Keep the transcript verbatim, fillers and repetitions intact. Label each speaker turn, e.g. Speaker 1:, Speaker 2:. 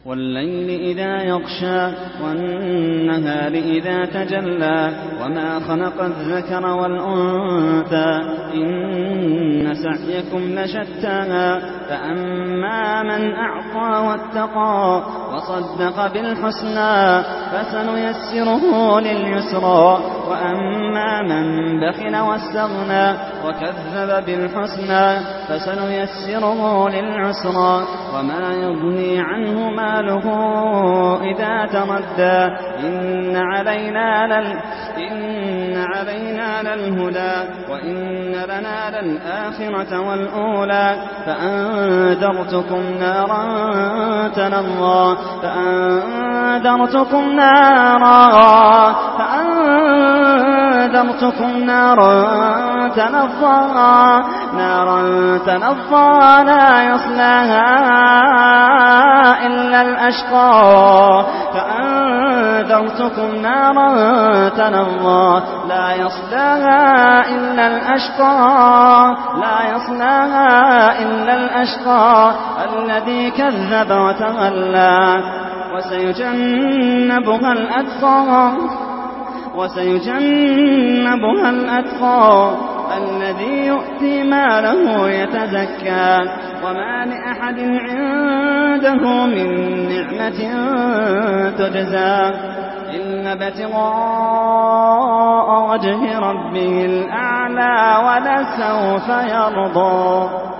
Speaker 1: والليل إذا يغشى والنهار إذا تجلى وما خلق الذكر والأنثى إن سعيكم لشتى فأما من أعطى واتقى وصدق بالحسنى فسنيسره لليسرى وأما من بخل واستغنى وكذب بالحسنى فسنيسره للعسرى وما يغني عنه ماله إذا تردى إن علينا لل إن علينا للهدى وإن لنا للآخرة والأولى فأنذرتكم نارا تلظى فأنذرتكم نارا فأنذرتكم نارا تلظى نارا تلظى لا يصلاها إلا الأشقى فأنذرتكم نارا تلظى لا يصلاها إلا الأشقى لا يصلاها إلا الأشقى الذي كذب وتولى وسيجنبها الأتقى وسيجنبها الأتقى الذي يؤتي ماله يتزكى وما لأحد عنده من نعمة تجزى إلا ابتغاء وجه ربه الأعلى ولسوف يرضى.